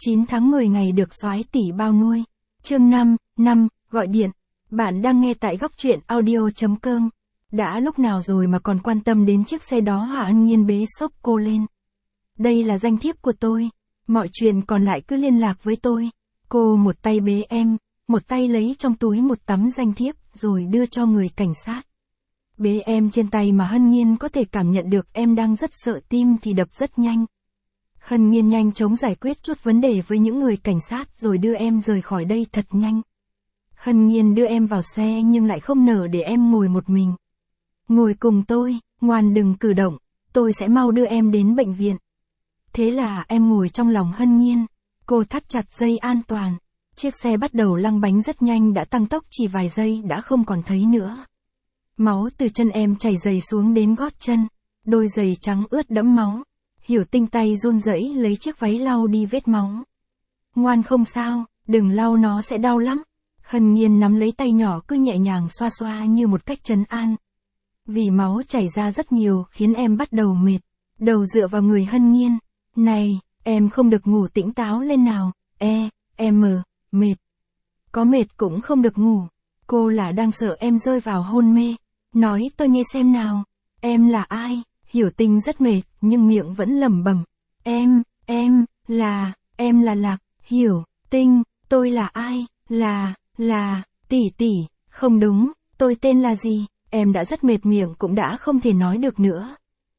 9 tháng 10 ngày được soái tỷ bao nuôi. Chương 5, gọi điện. Bạn đang nghe tại góc truyện audio.com. Đã lúc nào rồi mà còn quan tâm đến chiếc xe đó hả? Hân Nhiên bế xốc cô lên. Đây là danh thiếp của tôi. Mọi chuyện còn lại cứ liên lạc với tôi. Cô một tay bế em, một tay lấy trong túi một tấm danh thiếp, rồi đưa cho người cảnh sát. Bế em trên tay mà Hân Nhiên có thể cảm nhận được em đang rất sợ, tim thì đập rất nhanh. Hân Nhiên nhanh chóng giải quyết chút vấn đề với những người cảnh sát rồi đưa em rời khỏi đây thật nhanh. Hân Nhiên đưa em vào xe nhưng lại không nỡ để em ngồi một mình. Ngồi cùng tôi, ngoan đừng cử động, tôi sẽ mau đưa em đến bệnh viện. Thế là em ngồi trong lòng Hân Nhiên. Cô thắt chặt dây an toàn. Chiếc xe bắt đầu lăn bánh rất nhanh, đã tăng tốc chỉ vài giây đã không còn thấy nữa. Máu từ chân em chảy dày xuống đến gót chân. Đôi giày trắng ướt đẫm máu. Hiểu Tinh tay run rẩy lấy chiếc váy lau đi vết máu. Ngoan không sao, đừng lau nó sẽ đau lắm. Hân Nhiên nắm lấy tay nhỏ cứ nhẹ nhàng xoa xoa như một cách trấn an. Vì máu chảy ra rất nhiều khiến em bắt đầu mệt. Đầu dựa vào người Hân Nhiên. Này, em không được ngủ, tỉnh táo lên nào. Em mệt. Có mệt cũng không được ngủ. Cô là đang sợ em rơi vào hôn mê. Nói tôi nghe xem nào. Em là ai? Hiểu Tinh rất mệt nhưng miệng vẫn lẩm bẩm. Em là Lạc. Hiểu Tinh, tôi là ai? Là tỷ. Không đúng, tôi tên là gì? Em đã rất mệt, miệng cũng đã không thể nói được nữa.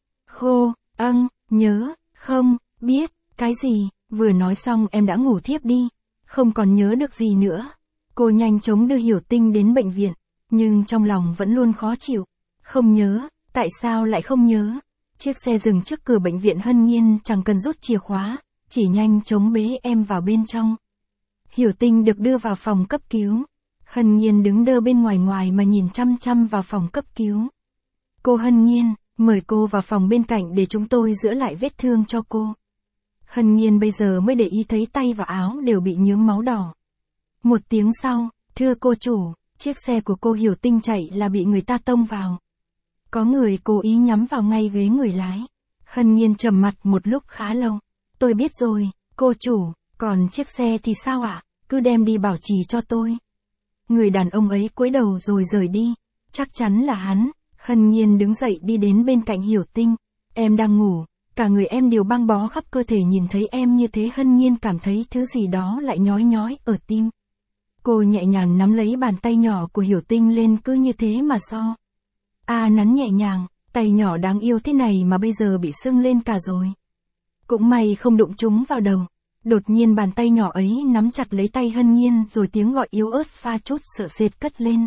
Nhớ, không, biết, cái gì? Vừa nói xong em đã ngủ thiếp đi. Không còn nhớ được gì nữa. Cô nhanh chóng đưa Hiểu Tinh đến bệnh viện. Nhưng trong lòng vẫn luôn khó chịu. Không nhớ, tại sao lại không nhớ? Chiếc xe dừng trước cửa bệnh viện. Hân Nhiên chẳng cần rút chìa khóa, chỉ nhanh chóng bế em vào bên trong. Hiểu Tinh được đưa vào phòng cấp cứu. Hân Nhiên đứng đơ bên ngoài mà nhìn chăm chăm vào phòng cấp cứu. Cô Hân Nhiên, mời cô vào phòng bên cạnh để chúng tôi chữa lại vết thương cho cô. Hân Nhiên bây giờ mới để ý thấy tay và áo đều bị nhuốm máu đỏ. Một tiếng sau, thưa cô chủ, chiếc xe của cô Hiểu Tinh chạy là bị người ta tông vào. Có người cố ý nhắm vào ngay ghế người lái. Hân Nhiên trầm mặt một lúc khá lâu. Tôi biết rồi, cô chủ, còn chiếc xe thì sao ạ? Cứ đem đi bảo trì cho tôi. Người đàn ông ấy cúi đầu rồi rời đi. Chắc chắn là hắn. Hân Nhiên đứng dậy đi đến bên cạnh Hiểu Tinh. Em đang ngủ, cả người em đều băng bó khắp cơ thể, nhìn thấy em như thế Hân Nhiên cảm thấy thứ gì đó lại nhói nhói ở tim. Cô nhẹ nhàng nắm lấy bàn tay nhỏ của Hiểu Tinh lên, cứ như thế mà so. Nắn nhẹ nhàng, tay nhỏ đáng yêu thế này mà bây giờ bị sưng lên cả rồi. Cũng may không đụng chúng vào đầu. Đột nhiên bàn tay nhỏ ấy nắm chặt lấy tay Hân Nhiên rồi tiếng gọi yếu ớt pha chút sợ sệt cất lên.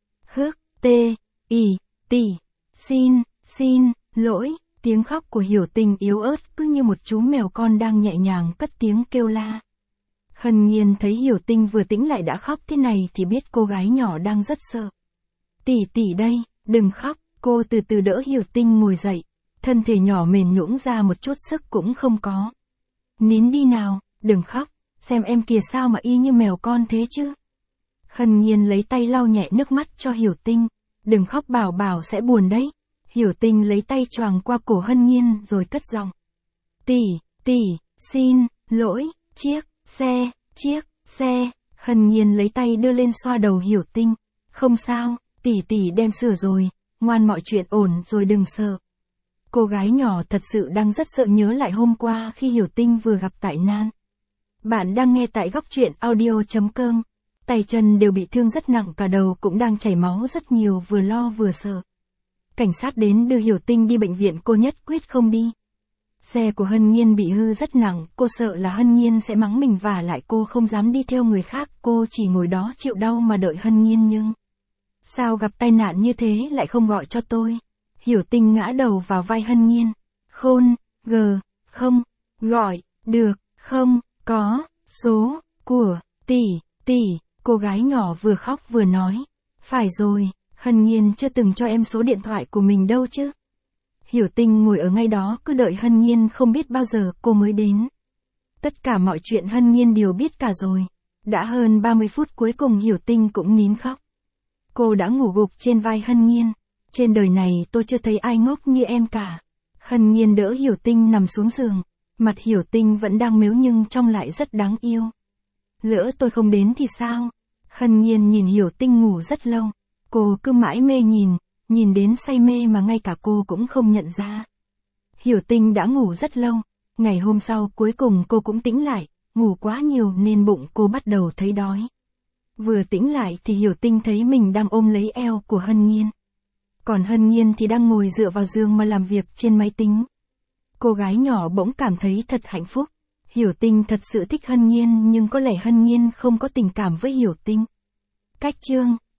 Tỷ, xin lỗi. Tiếng khóc của Hiểu Tinh yếu ớt cứ như một chú mèo con đang nhẹ nhàng cất tiếng kêu la. Hân Nhiên thấy Hiểu Tinh vừa tĩnh lại đã khóc thế này thì biết cô gái nhỏ đang rất sợ. Tỷ đây, đừng khóc. Cô từ từ đỡ Hiểu Tinh ngồi dậy. Thân thể nhỏ mềm nhũn ra, một chút sức cũng không có. Nín đi nào, đừng khóc. Xem em kìa, sao mà y như mèo con thế chứ? Hân Nhiên lấy tay lau nhẹ nước mắt cho Hiểu Tinh. Đừng khóc, bảo sẽ buồn đấy. Hiểu Tinh lấy tay choàng qua cổ Hân Nhiên rồi cất giọng. Tỷ, xin lỗi, chiếc xe. Hân Nhiên lấy tay đưa lên xoa đầu Hiểu Tinh. Không sao, tỷ đem sửa rồi, ngoan, mọi chuyện ổn rồi, đừng sợ. Cô gái nhỏ thật sự đang rất sợ, nhớ lại hôm qua khi Hiểu Tinh vừa gặp tai nạn. Bạn đang nghe tại góc truyện audio.com. Tay chân đều bị thương rất nặng, cả đầu cũng đang chảy máu rất nhiều, vừa lo vừa sợ. Cảnh sát đến đưa Hiểu Tinh đi bệnh viện, cô nhất quyết không đi. Xe của Hân Nhiên bị hư rất nặng, cô sợ là Hân Nhiên sẽ mắng mình, và lại cô không dám đi theo người khác, cô chỉ ngồi đó chịu đau mà đợi Hân Nhiên. Nhưng sao gặp tai nạn như thế lại không gọi cho tôi? Hiểu Tinh ngã đầu vào vai Hân Nhiên. Không, gọi, được, không, có, số, của, tỷ, cô gái nhỏ vừa khóc vừa nói. Phải rồi, Hân Nhiên chưa từng cho em số điện thoại của mình đâu chứ. Hiểu Tinh ngồi ở ngay đó cứ đợi Hân Nhiên, không biết bao giờ cô mới đến. Tất cả mọi chuyện Hân Nhiên đều biết cả rồi. Đã hơn 30 phút cuối cùng Hiểu Tinh cũng nín khóc. Cô đã ngủ gục trên vai Hân Nhiên. Trên đời này tôi chưa thấy ai ngốc như em cả. Hân Nhiên đỡ Hiểu Tinh nằm xuống giường. Mặt Hiểu Tinh vẫn đang mếu nhưng trông lại rất đáng yêu. Lỡ tôi không đến thì sao? Hân Nhiên nhìn Hiểu Tinh ngủ rất lâu. Cô cứ mãi mê nhìn đến say mê mà ngay cả cô cũng không nhận ra. Hiểu Tinh đã ngủ rất lâu. Ngày hôm sau cuối cùng cô cũng tỉnh lại, ngủ quá nhiều nên bụng cô bắt đầu thấy đói. Vừa tỉnh lại thì Hiểu Tinh thấy mình đang ôm lấy eo của Hân Nhiên. Còn Hân Nhiên thì đang ngồi dựa vào giường mà làm việc trên máy tính. Cô gái nhỏ bỗng cảm thấy thật hạnh phúc. Hiểu Tinh thật sự thích Hân Nhiên nhưng có lẽ Hân Nhiên không có tình cảm với Hiểu Tinh. Cách chương